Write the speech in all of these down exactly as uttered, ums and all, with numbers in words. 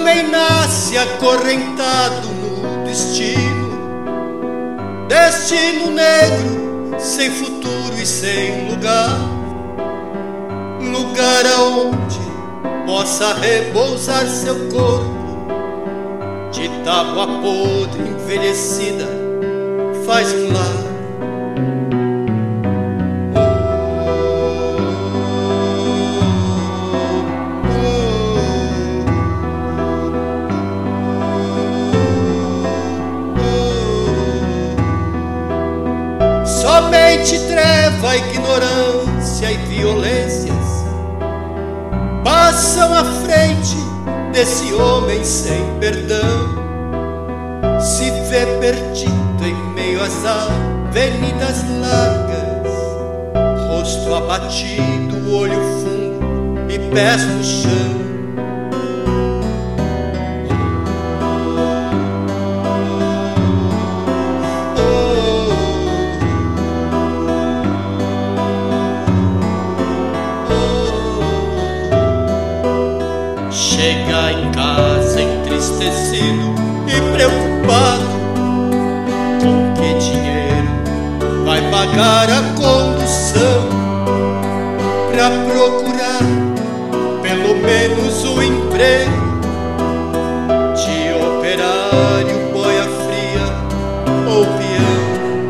homem nasce acorrentado no destino, destino negro, sem futuro e sem lugar, lugar aonde possa repousar seu corpo de tábua podre envelhecida, faz um lar. Somente treva, ignorância e violências passam à frente desse homem sem perdão. Se vê perdido em meio às avenidas largas, rosto abatido, olho fundo e pés no chão. Chega em casa entristecido e preocupado, com que dinheiro vai pagar a condução pra procurar pelo menos o emprego de operário, boia fria ou peão.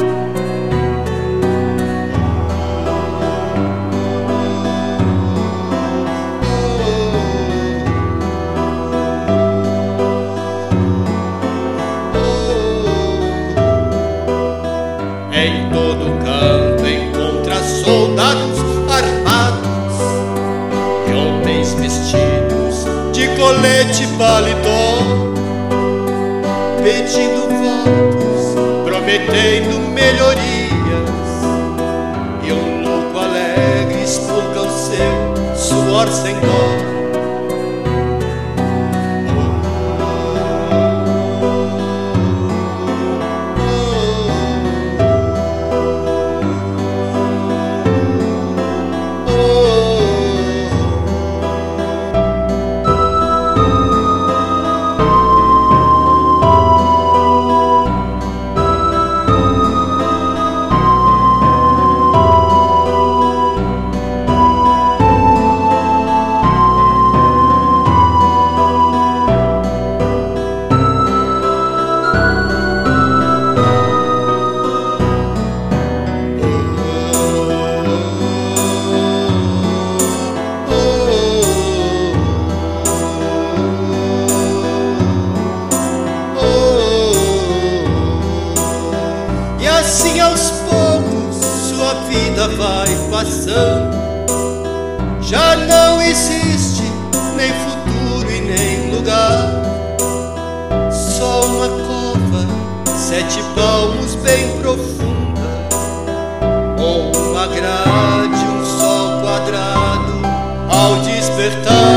Em todo canto encontra soldados armados e homens vestidos de colete e paletó, pedindo votos, prometendo melhorias, e um louco alegre expurga o seu suor sem dó. Assim aos poucos sua vida vai passando, já não existe nem futuro e nem lugar, só uma cova, sete palmos bem profunda, ou uma grade, um sol quadrado ao despertar.